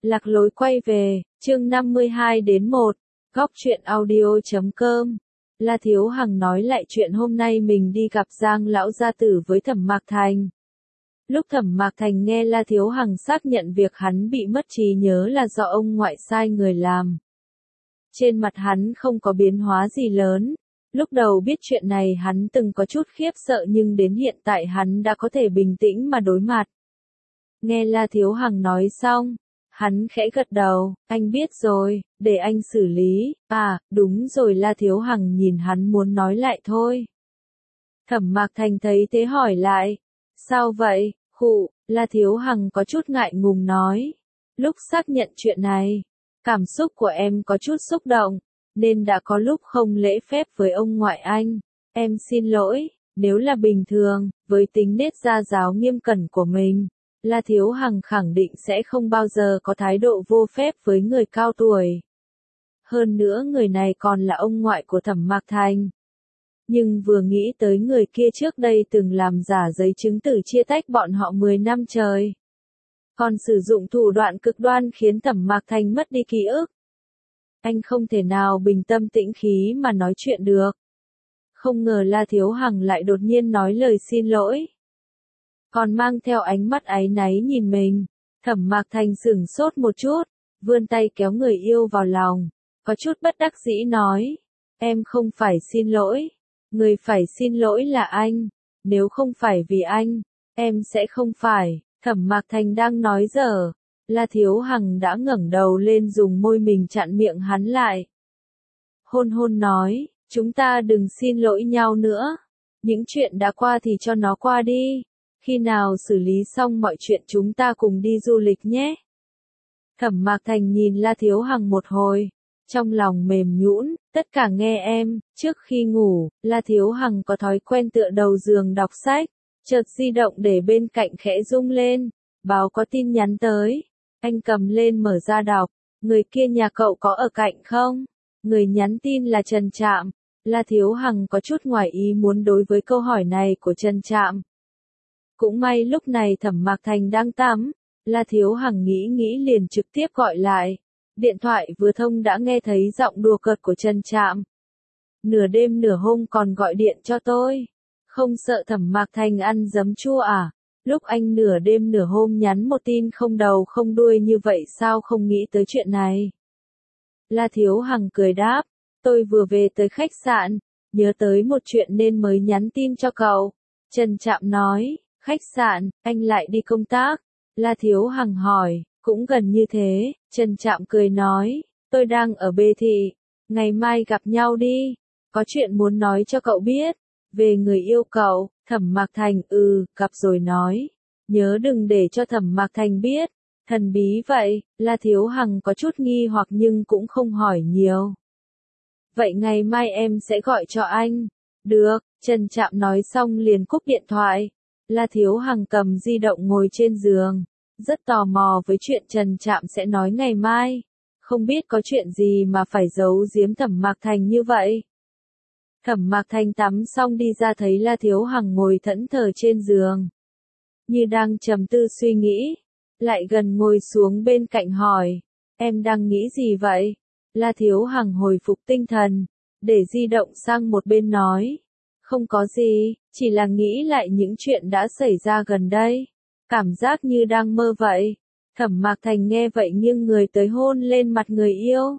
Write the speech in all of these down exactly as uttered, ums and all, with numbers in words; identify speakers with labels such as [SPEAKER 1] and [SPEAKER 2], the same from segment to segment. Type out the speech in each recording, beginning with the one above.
[SPEAKER 1] Lạc lối quay về, chương năm mươi hai đến một, góc truyện audio chấm com. La Thiếu Hằng nói lại chuyện hôm nay mình đi gặp Giang lão gia tử với Thẩm Mạc Thành. Lúc Thẩm Mạc Thành nghe La Thiếu Hằng xác nhận việc hắn bị mất trí nhớ là do ông ngoại sai người làm. Trên mặt hắn không có biến hóa gì lớn. Lúc đầu biết chuyện này hắn từng có chút khiếp sợ nhưng đến hiện tại hắn đã có thể bình tĩnh mà đối mặt. Nghe La Thiếu Hằng nói xong, hắn khẽ gật đầu, anh biết rồi, để anh xử lý, à, đúng rồi. La Thiếu Hằng nhìn hắn muốn nói lại thôi. Thẩm Mạc Thành thấy thế hỏi lại, sao vậy, khụ, La Thiếu Hằng có chút ngại ngùng nói, lúc xác nhận chuyện này, cảm xúc của em có chút xúc động, nên đã có lúc không lễ phép với ông ngoại anh, em xin lỗi, nếu là bình thường, với tính nết gia giáo nghiêm cẩn của mình. La Thiếu Hằng khẳng định sẽ không bao giờ có thái độ vô phép với người cao tuổi. Hơn nữa người này còn là ông ngoại của Thẩm Mạc Thành. Nhưng vừa nghĩ tới người kia trước đây từng làm giả giấy chứng tử chia tách bọn họ mười năm trời. Còn sử dụng thủ đoạn cực đoan khiến Thẩm Mạc Thành mất đi ký ức. Anh không thể nào bình tâm tĩnh khí mà nói chuyện được. Không ngờ La Thiếu Hằng lại đột nhiên nói lời xin lỗi. Còn mang theo ánh mắt áy náy nhìn mình. Thẩm Mạc Thành sửng sốt một chút, vươn tay kéo người yêu vào lòng, có chút bất đắc dĩ nói, em không phải xin lỗi, người phải xin lỗi là anh, nếu không phải vì anh, em sẽ không phải. Thẩm Mạc Thành đang nói dở, La Thiếu Hằng đã ngẩng đầu lên dùng môi mình chặn miệng hắn lại. Hôn hôn nói, chúng ta đừng xin lỗi nhau nữa, những chuyện đã qua thì cho nó qua đi. Khi nào xử lý xong mọi chuyện chúng ta cùng đi du lịch nhé. Thẩm Mạc Thành nhìn La Thiếu Hằng một hồi, trong lòng mềm nhũn, tất cả nghe em. Trước khi ngủ, La Thiếu Hằng có thói quen tựa đầu giường đọc sách, chợt di động để bên cạnh khẽ rung lên, báo có tin nhắn tới. Anh cầm lên mở ra đọc, người kia nhà cậu có ở cạnh không? Người nhắn tin là Trần Trạm. La Thiếu Hằng có chút ngoài ý muốn đối với câu hỏi này của Trần Trạm. Cũng may lúc này Thẩm Mạc Thành đang tắm, La Thiếu Hằng nghĩ nghĩ liền trực tiếp gọi lại. Điện thoại vừa thông đã nghe thấy giọng đùa cợt của Trần Trạm. Nửa đêm nửa hôm còn gọi điện cho tôi. Không sợ Thẩm Mạc Thành ăn giấm chua à? Lúc anh nửa đêm nửa hôm nhắn một tin không đầu không đuôi như vậy sao không nghĩ tới chuyện này? La Thiếu Hằng cười đáp, tôi vừa về tới khách sạn, nhớ tới một chuyện nên mới nhắn tin cho cậu. Trần Trạm nói, khách sạn, anh lại đi công tác. La Thiếu Hằng hỏi, cũng gần như thế. Trần Trạm cười nói, tôi đang ở Bê Thị, ngày mai gặp nhau đi, có chuyện muốn nói cho cậu biết. Về người yêu cậu. Thẩm Mạc Thành, ừ, gặp rồi nói, nhớ đừng để cho Thẩm Mạc Thành biết. Thần bí vậy. La Thiếu Hằng có chút nghi hoặc nhưng cũng không hỏi nhiều. Vậy ngày mai em sẽ gọi cho anh. Được. Trần Trạm nói xong liền cúp điện thoại. La Thiếu Hằng cầm di động ngồi trên giường, rất tò mò với chuyện Trần Trạm sẽ nói ngày mai. Không biết có chuyện gì mà phải giấu giếm Thẩm Mạc Thành như vậy. Thẩm Mạc Thành tắm xong đi ra thấy La Thiếu Hằng ngồi thẫn thờ trên giường, như đang trầm tư suy nghĩ, lại gần ngồi xuống bên cạnh hỏi, em đang nghĩ gì vậy? La Thiếu Hằng hồi phục tinh thần, để di động sang một bên nói, không có gì, chỉ là nghĩ lại những chuyện đã xảy ra gần đây, cảm giác như đang mơ vậy. Thẩm Mạc Thành nghe vậy nghiêng người tới hôn lên mặt người yêu.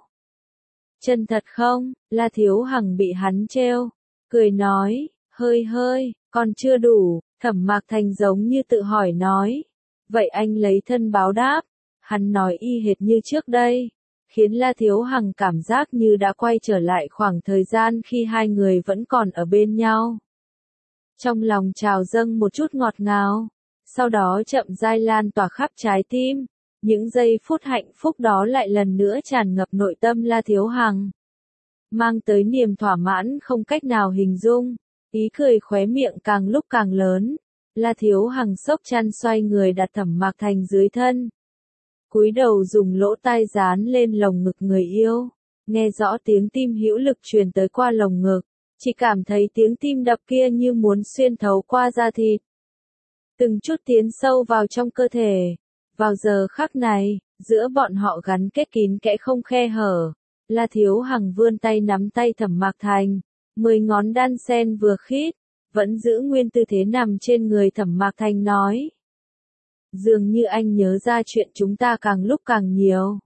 [SPEAKER 1] Chân thật không? La Thiếu Hằng bị hắn trêu, cười nói, hơi hơi, còn chưa đủ. Thẩm Mạc Thành giống như tự hỏi nói, vậy anh lấy thân báo đáp. Hắn nói y hệt như trước đây, khiến La Thiếu Hằng cảm giác như đã quay trở lại khoảng thời gian khi hai người vẫn còn ở bên nhau. Trong lòng trào dâng một chút ngọt ngào, sau đó chậm rãi lan tỏa khắp trái tim. Những giây phút hạnh phúc đó lại lần nữa tràn ngập nội tâm La Thiếu Hằng, mang tới niềm thỏa mãn không cách nào hình dung, ý cười khóe miệng càng lúc càng lớn. La Thiếu Hằng xốc chăn xoay người đặt Thẩm Mạc Thành dưới thân, cúi đầu dùng lỗ tai dán lên lồng ngực người yêu, nghe rõ tiếng tim hữu lực truyền tới qua lồng ngực, chỉ cảm thấy tiếng tim đập kia như muốn xuyên thấu qua da thịt, từng chút tiến sâu vào trong cơ thể. Vào giờ khắc này, giữa bọn họ gắn kết kín kẽ không khe hở. La Thiếu Hằng vươn tay nắm tay Thẩm Mạc Thành, mười ngón đan sen vừa khít, vẫn giữ nguyên tư thế nằm trên người Thẩm Mạc Thành nói. Dường như anh nhớ ra chuyện chúng ta càng lúc càng nhiều.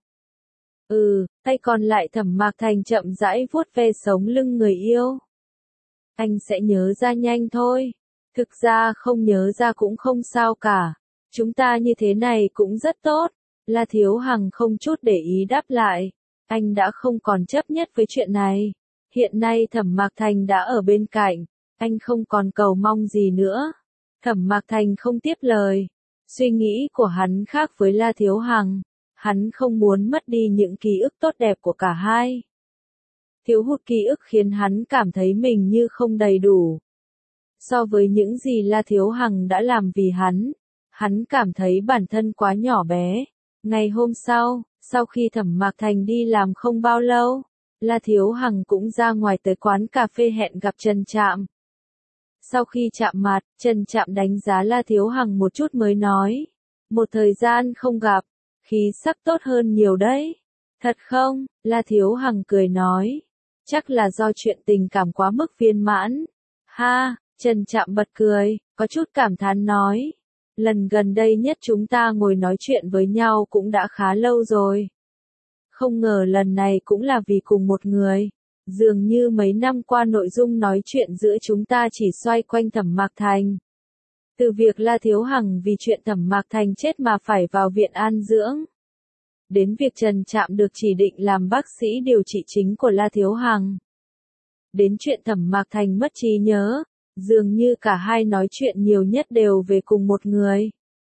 [SPEAKER 1] Ừ, tay còn lại Thẩm Mạc Thành chậm rãi vuốt ve sống lưng người yêu. Anh sẽ nhớ ra nhanh thôi. Thực ra không nhớ ra cũng không sao cả. Chúng ta như thế này cũng rất tốt. La Thiếu Hằng không chút để ý đáp lại. Anh đã không còn chấp nhất với chuyện này. Hiện nay Thẩm Mạc Thành đã ở bên cạnh. Anh không còn cầu mong gì nữa. Thẩm Mạc Thành không tiếp lời. Suy nghĩ của hắn khác với La Thiếu Hằng. Hắn không muốn mất đi những ký ức tốt đẹp của cả hai. Thiếu hụt ký ức khiến hắn cảm thấy mình như không đầy đủ. So với những gì La Thiếu Hằng đã làm vì hắn, hắn cảm thấy bản thân quá nhỏ bé. Ngày hôm sau, sau khi Thẩm Mạc Thành đi làm không bao lâu, La Thiếu Hằng cũng ra ngoài tới quán cà phê hẹn gặp Trần Trạm. Sau khi chạm mặt, Trần Trạm đánh giá La Thiếu Hằng một chút mới nói. Một thời gian không gặp, khí sắc tốt hơn nhiều đấy. Thật không? La Thiếu Hằng cười nói. Chắc là do chuyện tình cảm quá mức viên mãn. Ha, Trần Trạm bật cười, có chút cảm thán nói. Lần gần đây nhất chúng ta ngồi nói chuyện với nhau cũng đã khá lâu rồi. Không ngờ lần này cũng là vì cùng một người. Dường như mấy năm qua nội dung nói chuyện giữa chúng ta chỉ xoay quanh Thẩm Mạc Thành. Từ việc La Thiếu Hằng vì chuyện Thẩm Mạc Thành chết mà phải vào viện an dưỡng. Đến việc Trần Trạm được chỉ định làm bác sĩ điều trị chính của La Thiếu Hằng. Đến chuyện Thẩm Mạc Thành mất trí nhớ, dường như cả hai nói chuyện nhiều nhất đều về cùng một người.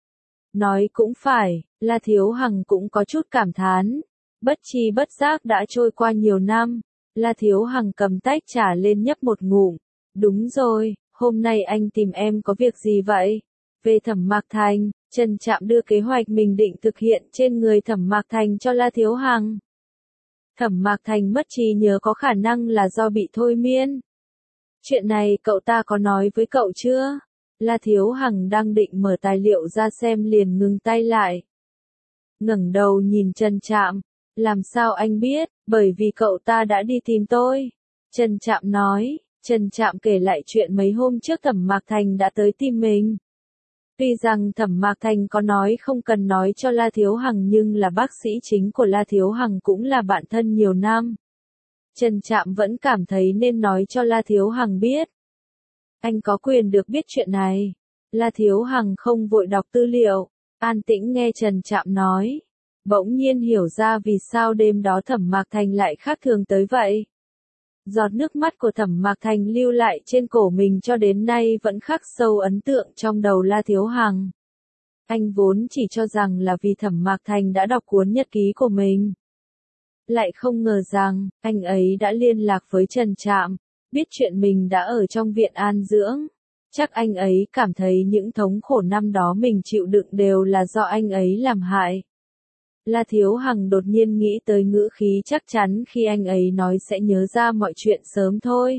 [SPEAKER 1] Nói cũng phải, La Thiếu Hằng cũng có chút cảm thán. Bất chi bất giác đã trôi qua nhiều năm, La Thiếu Hằng cầm tách trà lên nhấp một ngụm. Đúng rồi, hôm nay anh tìm em có việc gì vậy? Về Thẩm Mạc Thành, Trần Trạm đưa kế hoạch mình định thực hiện trên người Thẩm Mạc Thành cho La Thiếu Hằng. Thẩm Mạc Thành mất trí nhớ có khả năng là do bị thôi miên. Chuyện này cậu ta có nói với cậu chưa? La Thiếu Hằng đang định mở tài liệu ra xem liền ngừng tay lại. Ngẩng đầu nhìn Trần Trạm. Làm sao anh biết? Bởi vì cậu ta đã đi tìm tôi. Trần Trạm nói. Trần Trạm kể lại chuyện mấy hôm trước Thẩm Mạc Thành đã tới tìm mình. Tuy rằng Thẩm Mạc Thành có nói không cần nói cho La Thiếu Hằng nhưng là bác sĩ chính của La Thiếu Hằng cũng là bạn thân nhiều năm. Trần Trạm vẫn cảm thấy nên nói cho La Thiếu Hằng biết. Anh có quyền được biết chuyện này. La Thiếu Hằng không vội đọc tư liệu, an tĩnh nghe Trần Trạm nói. Bỗng nhiên hiểu ra vì sao đêm đó Thẩm Mạc Thành lại khác thường tới vậy. Giọt nước mắt của Thẩm Mạc Thành lưu lại trên cổ mình cho đến nay vẫn khắc sâu ấn tượng trong đầu La Thiếu Hằng. Anh vốn chỉ cho rằng là vì Thẩm Mạc Thành đã đọc cuốn nhật ký của mình. Lại không ngờ rằng, anh ấy đã liên lạc với Trần Trạm, biết chuyện mình đã ở trong viện an dưỡng. Chắc anh ấy cảm thấy những thống khổ năm đó mình chịu đựng đều là do anh ấy làm hại. La Thiếu Hằng đột nhiên nghĩ tới ngữ khí chắc chắn khi anh ấy nói sẽ nhớ ra mọi chuyện sớm thôi.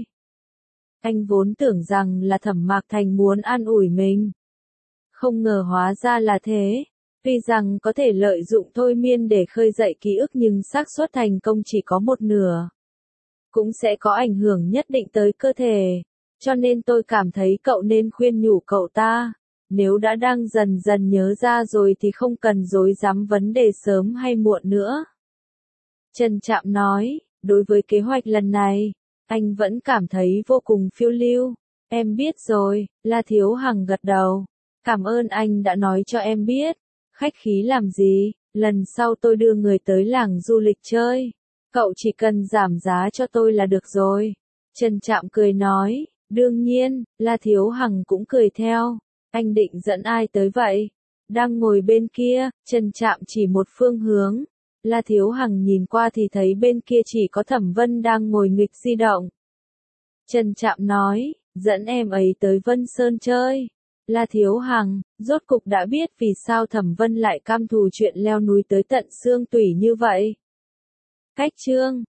[SPEAKER 1] Anh vốn tưởng rằng là Thẩm Mạc Thành muốn an ủi mình. Không ngờ hóa ra là thế. Tuy rằng có thể lợi dụng thôi miên để khơi dậy ký ức nhưng xác suất thành công chỉ có một nửa. Cũng sẽ có ảnh hưởng nhất định tới cơ thể. Cho nên tôi cảm thấy cậu nên khuyên nhủ cậu ta. Nếu đã đang dần dần nhớ ra rồi thì không cần dối dám vấn đề sớm hay muộn nữa. Trần Trạm nói, đối với kế hoạch lần này, anh vẫn cảm thấy vô cùng phiêu lưu. Em biết rồi, La Thiếu Hằng gật đầu. Cảm ơn anh đã nói cho em biết. Khách khí làm gì, lần sau tôi đưa người tới làng du lịch chơi. Cậu chỉ cần giảm giá cho tôi là được rồi. Trần Trạm cười nói, đương nhiên, La Thiếu Hằng cũng cười theo. Anh định dẫn ai tới vậy? Đang ngồi bên kia, Trần Trạm chỉ một phương hướng. La Thiếu Hằng nhìn qua thì thấy bên kia chỉ có Thẩm Vân đang ngồi nghịch di động. Trần Trạm nói, dẫn em ấy tới Vân Sơn chơi. La Thiếu Hằng, rốt cục đã biết vì sao Thẩm Vân lại cam thù chuyện leo núi tới tận xương tủy như vậy. Cách chương